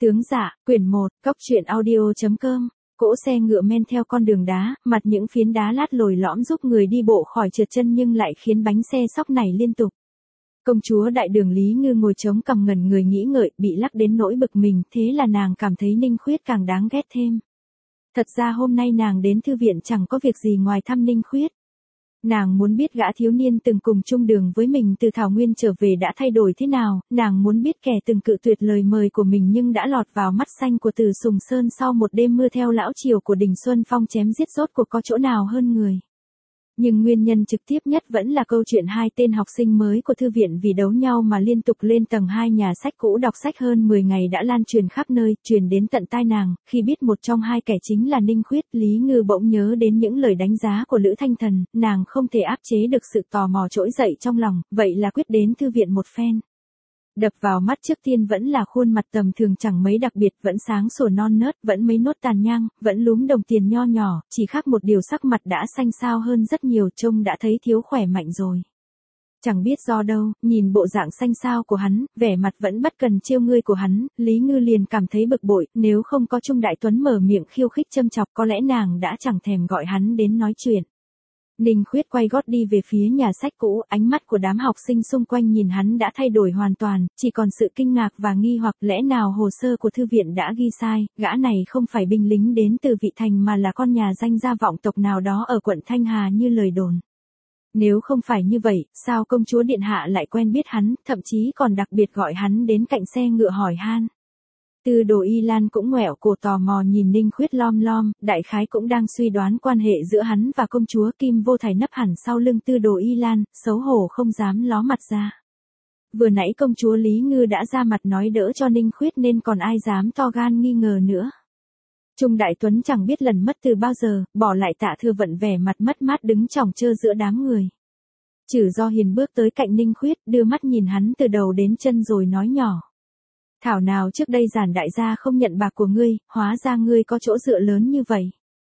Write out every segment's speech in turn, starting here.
Tướng dạ, quyển 1, Cóc truyện audio.com. Cỗ xe ngựa men theo con đường đá, mặt những phiến đá lát lồi lõm giúp người đi bộ khỏi trượt chân nhưng lại khiến bánh xe sóc nảy liên tục. Công chúa đại đường Lý Ngư ngồi chống cằm ngẩn người nghĩ ngợi, bị lắc đến nỗi bực mình, thế là nàng cảm thấy Ninh Khuyết càng đáng ghét thêm. Thật ra hôm nay nàng đến thư viện chẳng có việc gì ngoài thăm Ninh Khuyết. Nàng muốn biết gã thiếu niên từng cùng chung đường với mình từ Thảo Nguyên trở về đã thay đổi thế nào, nàng muốn biết kẻ từng cự tuyệt lời mời của mình nhưng đã lọt vào mắt xanh của Từ Sùng Sơn sau một đêm mưa theo lão triều của Đình Xuân Phong chém giết rốt cuộc có chỗ nào hơn người. Nhưng nguyên nhân trực tiếp nhất vẫn là câu chuyện hai tên học sinh mới của thư viện vì đấu nhau mà liên tục lên tầng 2 nhà sách cũ đọc sách hơn 10 ngày đã lan truyền khắp nơi, truyền đến tận tai nàng. Khi biết một trong hai kẻ chính là Ninh Khuyết, Lý Ngư bỗng nhớ đến những lời đánh giá của Lữ Thanh Thần, nàng không thể áp chế được sự tò mò trỗi dậy trong lòng, vậy là quyết đến thư viện một phen. Đập vào mắt trước tiên vẫn là khuôn mặt tầm thường chẳng mấy đặc biệt, vẫn sáng sủa non nớt, vẫn mấy nốt tàn nhang, vẫn lúm đồng tiền nho nhỏ, chỉ khác một điều sắc mặt đã xanh xao hơn rất nhiều, trông đã thấy thiếu khỏe mạnh rồi. Chẳng biết do đâu, nhìn bộ dạng xanh xao của hắn, vẻ mặt vẫn bất cần trêu ngươi của hắn, Lý Ngư liền cảm thấy bực bội, nếu không có Trung Đại Tuấn mở miệng khiêu khích châm chọc có lẽ nàng đã chẳng thèm gọi hắn đến nói chuyện. Ninh Khuyết quay gót đi về phía nhà sách cũ, ánh mắt của đám học sinh xung quanh nhìn hắn đã thay đổi hoàn toàn, chỉ còn sự kinh ngạc và nghi hoặc lẽ nào hồ sơ của thư viện đã ghi sai, gã này không phải binh lính đến từ Vị Thành mà là con nhà danh gia vọng tộc nào đó ở quận Thanh Hà như lời đồn. Nếu không phải như vậy, sao công chúa điện hạ lại quen biết hắn, thậm chí còn đặc biệt gọi hắn đến cạnh xe ngựa hỏi han. Tư Đồ Y Lan cũng ngoẹo cổ tò mò nhìn Ninh Khuyết lom lom, đại khái cũng đang suy đoán quan hệ giữa hắn và công chúa. Kim Vô Thải nấp hẳn sau lưng Tư Đồ Y Lan, xấu hổ không dám ló mặt ra. Vừa nãy công chúa Lý Ngư đã ra mặt nói đỡ cho Ninh Khuyết nên còn ai dám to gan nghi ngờ nữa. Trung Đại Tuấn chẳng biết lần mất từ bao giờ, bỏ lại Tạ Thừa Vận vẻ mặt mất mát đứng chòng chơ giữa đám người. Chử Do Hiền bước tới cạnh Ninh Khuyết, đưa mắt nhìn hắn từ đầu đến chân rồi nói nhỏ. Thảo nào trước đây Giản đại gia không nhận bạc của ngươi, hóa ra ngươi có chỗ dựa lớn như vậy.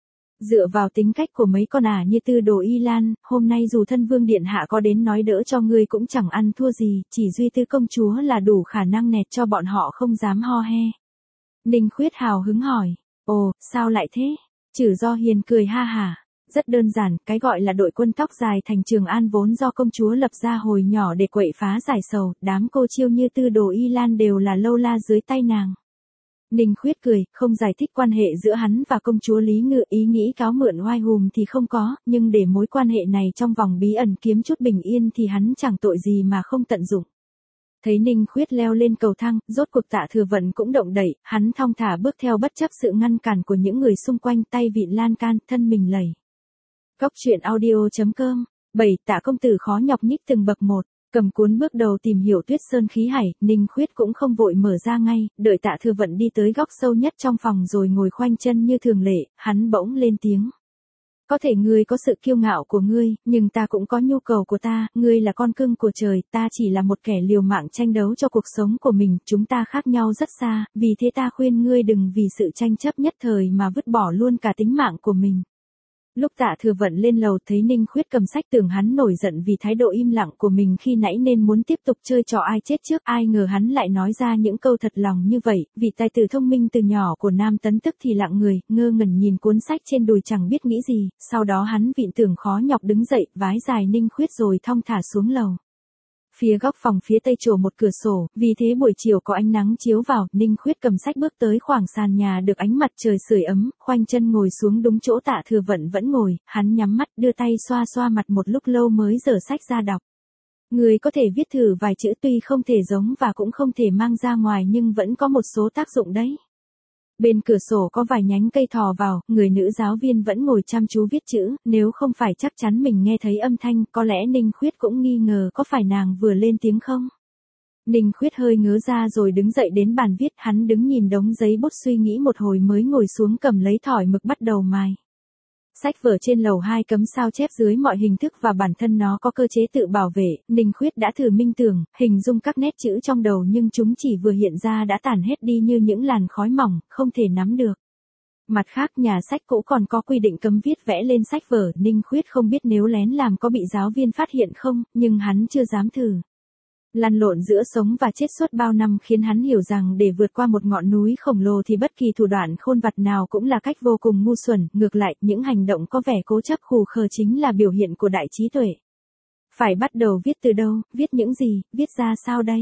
Dựa vào tính cách của mấy con ả như Tư Đồ Y Lan, hôm nay dù thân vương điện hạ có đến nói đỡ cho ngươi cũng chẳng ăn thua gì, chỉ duy Tư công chúa là đủ khả năng nẹt cho bọn họ không dám ho he. Ninh Khuyết hào hứng hỏi, ồ, sao lại thế? Chử Do Hiền cười ha hả. Rất đơn giản, cái gọi là đội quân tóc dài thành Trường An vốn do công chúa lập ra hồi nhỏ để quậy phá giải sầu, đám cô chiêu như Tư Đồ Y Lan đều là lâu la dưới tay nàng. Ninh Khuyết cười, không giải thích quan hệ giữa hắn và công chúa Lý Ngư, ý nghĩ cáo mượn oai hùm thì không có, nhưng để mối quan hệ này trong vòng bí ẩn kiếm chút bình yên thì hắn chẳng tội gì mà không tận dụng. Thấy Ninh Khuyết leo lên cầu thang, rốt cuộc Tạ Thừa Vận cũng động đậy, hắn thong thả bước theo bất chấp sự ngăn cản của những người xung quanh, tay vịn lan can, thân mình lầy. Cóc truyện audio.com. 7. Tạ công tử khó nhọc nhích từng bậc một, cầm cuốn bước đầu tìm hiểu Tuyết Sơn khí hải, Ninh Khuyết cũng không vội mở ra ngay, đợi Tạ Thừa Vận đi tới góc sâu nhất trong phòng rồi ngồi khoanh chân như thường lệ, hắn bỗng lên tiếng. Có thể ngươi có sự kiêu ngạo của ngươi, nhưng ta cũng có nhu cầu của ta, ngươi là con cưng của trời, ta chỉ là một kẻ liều mạng tranh đấu cho cuộc sống của mình, chúng ta khác nhau rất xa, vì thế ta khuyên ngươi đừng vì sự tranh chấp nhất thời mà vứt bỏ luôn cả tính mạng của mình. Lúc Tạ Thừa Vận lên lầu thấy Ninh Khuyết cầm sách tưởng hắn nổi giận vì thái độ im lặng của mình khi nãy nên muốn tiếp tục chơi trò ai chết trước, ai ngờ hắn lại nói ra những câu thật lòng như vậy, vị tài tử thông minh từ nhỏ của Nam Tấn tức thì lặng người, ngơ ngẩn nhìn cuốn sách trên đùi chẳng biết nghĩ gì, sau đó hắn vịn tưởng khó nhọc đứng dậy, vái dài Ninh Khuyết rồi thong thả xuống lầu. Phía góc phòng phía tây trổ một cửa sổ, vì thế buổi chiều có ánh nắng chiếu vào, Ninh Khuyết cầm sách bước tới khoảng sàn nhà được ánh mặt trời sưởi ấm, khoanh chân ngồi xuống đúng chỗ Tạ Thừa Vận vẫn ngồi, hắn nhắm mắt đưa tay xoa xoa mặt một lúc lâu mới dở sách ra đọc. Người có thể viết thử vài chữ tuy không thể giống và cũng không thể mang ra ngoài nhưng vẫn có một số tác dụng đấy. Bên cửa sổ có vài nhánh cây thò vào, người nữ giáo viên vẫn ngồi chăm chú viết chữ, nếu không phải chắc chắn mình nghe thấy âm thanh, có lẽ Ninh Khuyết cũng nghi ngờ có phải nàng vừa lên tiếng không. Ninh Khuyết hơi ngớ ra rồi đứng dậy đến bàn viết, hắn đứng nhìn đống giấy bút suy nghĩ một hồi mới ngồi xuống cầm lấy thỏi mực bắt đầu mài. Sách vở trên lầu 2 cấm sao chép dưới mọi hình thức và bản thân nó có cơ chế tự bảo vệ, Ninh Khuyết đã thử minh tưởng, hình dung các nét chữ trong đầu nhưng chúng chỉ vừa hiện ra đã tản hết đi như những làn khói mỏng, không thể nắm được. Mặt khác nhà sách cũ còn có quy định cấm viết vẽ lên sách vở, Ninh Khuyết không biết nếu lén làm có bị giáo viên phát hiện không, nhưng hắn chưa dám thử. Lăn lộn giữa sống và chết suốt bao năm khiến hắn hiểu rằng để vượt qua một ngọn núi khổng lồ thì bất kỳ thủ đoạn khôn vặt nào cũng là cách vô cùng ngu xuẩn, ngược lại, những hành động có vẻ cố chấp khù khờ chính là biểu hiện của đại trí tuệ. Phải bắt đầu viết từ đâu, viết những gì, viết ra sao đây?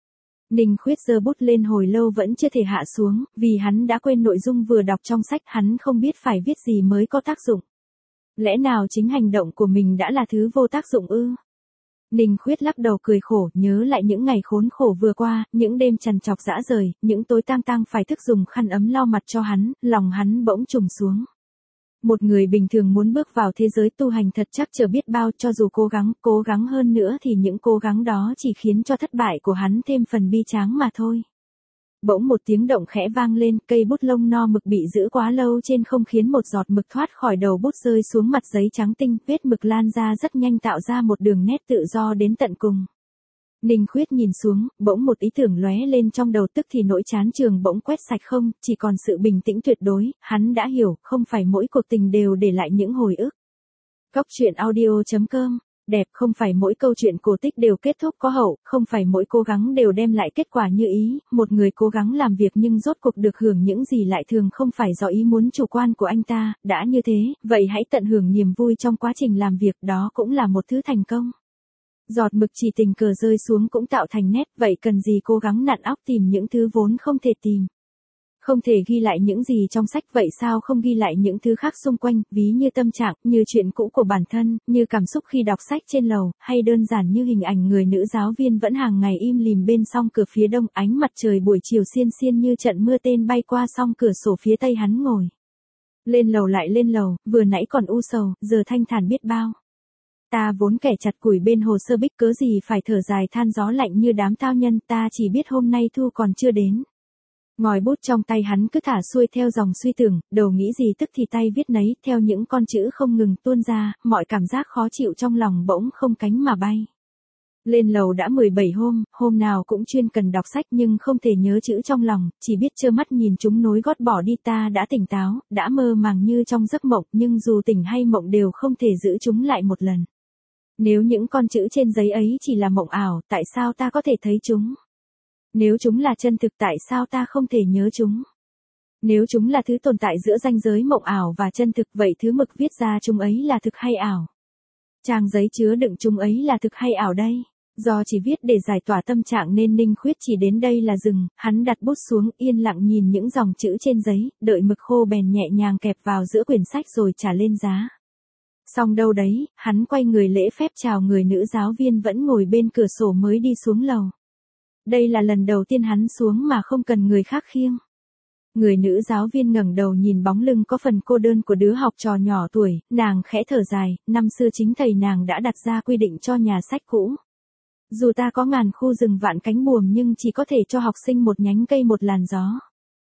Ninh Khuyết giơ bút lên hồi lâu vẫn chưa thể hạ xuống, vì hắn đã quên nội dung vừa đọc trong sách, hắn không biết phải viết gì mới có tác dụng. Lẽ nào chính hành động của mình đã là thứ vô tác dụng ư? Ninh Khuyết lắc đầu cười khổ, nhớ lại những ngày khốn khổ vừa qua, những đêm trằn trọc dã rời, những tối tang tang phải thức dùng khăn ấm lau mặt cho hắn, lòng hắn bỗng trùng xuống. Một người bình thường muốn bước vào thế giới tu hành thật chắc chờ biết bao, cho dù cố gắng hơn nữa thì những cố gắng đó chỉ khiến cho thất bại của hắn thêm phần bi tráng mà thôi. Bỗng một tiếng động khẽ vang lên, cây bút lông no mực bị giữ quá lâu trên không khiến một giọt mực thoát khỏi đầu bút rơi xuống mặt giấy trắng tinh, vết mực lan ra rất nhanh tạo ra một đường nét tự do đến tận cùng. Ninh Khuyết nhìn xuống, bỗng một ý tưởng lóe lên trong đầu, tức thì nỗi chán trường bỗng quét sạch không, chỉ còn sự bình tĩnh tuyệt đối, hắn đã hiểu, không phải mỗi cuộc tình đều để lại những hồi ức. Cóc truyện audio.com. Đẹp, không phải mỗi câu chuyện cổ tích đều kết thúc có hậu, không phải mỗi cố gắng đều đem lại kết quả như ý, một người cố gắng làm việc nhưng rốt cuộc được hưởng những gì lại thường không phải do ý muốn chủ quan của anh ta, đã như thế, vậy hãy tận hưởng niềm vui trong quá trình làm việc, đó cũng là một thứ thành công. Giọt mực chỉ tình cờ rơi xuống cũng tạo thành nét, vậy cần gì cố gắng nặn óc tìm những thứ vốn không thể tìm. Không thể ghi lại những gì trong sách, vậy sao không ghi lại những thứ khác xung quanh, ví như tâm trạng, như chuyện cũ của bản thân, như cảm xúc khi đọc sách trên lầu, hay đơn giản như hình ảnh người nữ giáo viên vẫn hàng ngày im lìm bên song cửa phía đông, ánh mặt trời buổi chiều xiên xiên như trận mưa tên bay qua song cửa sổ phía tây hắn ngồi. Lên lầu lại lên lầu, vừa nãy còn u sầu, giờ thanh thản biết bao. Ta vốn kẻ chặt củi bên hồ sơ bích, cớ gì phải thở dài than gió lạnh như đám tao nhân, ta chỉ biết hôm nay thu còn chưa đến. Ngòi bút trong tay hắn cứ thả xuôi theo dòng suy tưởng, đầu nghĩ gì tức thì tay viết nấy, theo những con chữ không ngừng tuôn ra, mọi cảm giác khó chịu trong lòng bỗng không cánh mà bay. Lên lầu đã 17 hôm nào cũng chuyên cần đọc sách nhưng không thể nhớ chữ trong lòng, chỉ biết trơ mắt nhìn chúng nối gót bỏ đi. Ta đã tỉnh táo, đã mơ màng như trong giấc mộng, nhưng dù tỉnh hay mộng đều không thể giữ chúng lại một lần. Nếu những con chữ trên giấy ấy chỉ là mộng ảo, tại sao ta có thể thấy chúng? Nếu chúng là chân thực, tại sao ta không thể nhớ chúng? Nếu chúng là thứ tồn tại giữa ranh giới mộng ảo và chân thực, vậy thứ mực viết ra chúng ấy là thực hay ảo? Trang giấy chứa đựng chúng ấy là thực hay ảo đây? Do chỉ viết để giải tỏa tâm trạng nên Ninh Khuyết chỉ đến đây là dừng, hắn đặt bút xuống, yên lặng nhìn những dòng chữ trên giấy, đợi mực khô bèn nhẹ nhàng kẹp vào giữa quyển sách rồi trả lên giá. Xong đâu đấy, hắn quay người lễ phép chào người nữ giáo viên vẫn ngồi bên cửa sổ mới đi xuống lầu. Đây là lần đầu tiên hắn xuống mà không cần người khác khiêng. Người nữ giáo viên ngẩng đầu nhìn bóng lưng có phần cô đơn của đứa học trò nhỏ tuổi, nàng khẽ thở dài, năm xưa chính thầy nàng đã đặt ra quy định cho nhà sách cũ. Dù ta có ngàn khu rừng vạn cánh buồm nhưng chỉ có thể cho học sinh một nhánh cây một làn gió.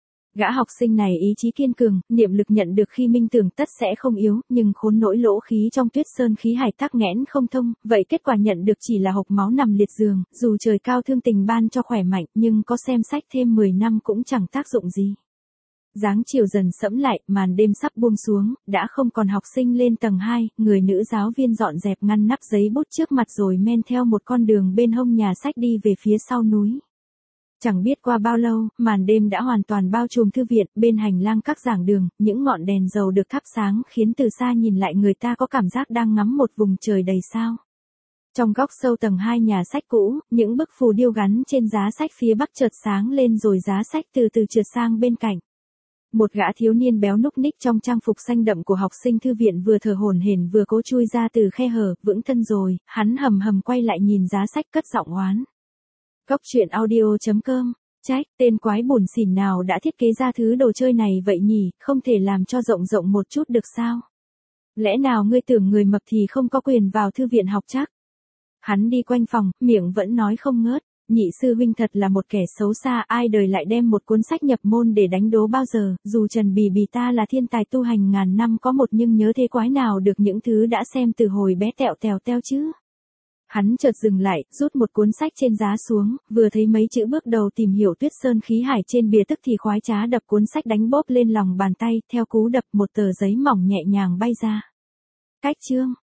Gã học sinh này ý chí kiên cường, niệm lực nhận được khi minh tưởng tất sẽ không yếu, nhưng khốn nỗi lỗ khí trong tuyết sơn khí hải tắc nghẽn không thông, vậy kết quả nhận được chỉ là hộc máu nằm liệt giường, dù trời cao thương tình ban cho khỏe mạnh, nhưng có xem sách thêm 10 năm cũng chẳng tác dụng gì. Dáng chiều dần sẫm lại, màn đêm sắp buông xuống, đã không còn học sinh lên tầng 2, người nữ giáo viên dọn dẹp ngăn nắp giấy bút trước mặt rồi men theo một con đường bên hông nhà sách đi về phía sau núi. Chẳng biết qua bao lâu, màn đêm đã hoàn toàn bao trùm thư viện, bên hành lang các giảng đường, những ngọn đèn dầu được thắp sáng khiến từ xa nhìn lại người ta có cảm giác đang ngắm một vùng trời đầy sao. Trong góc sâu tầng 2 nhà sách cũ, những bức phù điêu gắn trên giá sách phía bắc chợt sáng lên rồi giá sách từ từ trượt sang bên cạnh. Một gã thiếu niên béo núc ních trong trang phục xanh đậm của học sinh thư viện vừa thở hổn hển vừa cố chui ra từ khe hở, vững thân rồi, hắn hầm hầm quay lại nhìn giá sách cất giọng oán. Cóc truyện audio.com. Trách, tên quái bủn xỉn nào đã thiết kế ra thứ đồ chơi này vậy nhỉ, không thể làm cho rộng rộng một chút được sao? Lẽ nào ngươi tưởng người mập thì không có quyền vào thư viện học chắc? Hắn đi quanh phòng, miệng vẫn nói không ngớt. Nhị sư huynh thật là một kẻ xấu xa, ai đời lại đem một cuốn sách nhập môn để đánh đố bao giờ, dù Trần Bì Bì ta là thiên tài tu hành ngàn năm có một nhưng nhớ thế quái nào được những thứ đã xem từ hồi bé tẹo teo chứ. Hắn chợt dừng lại, rút một cuốn sách trên giá xuống, vừa thấy mấy chữ bước đầu tìm hiểu tuyết sơn khí hải trên bìa tức thì khoái trá đập cuốn sách đánh bóp lên lòng bàn tay, theo cú đập một tờ giấy mỏng nhẹ nhàng bay ra. Cách chương.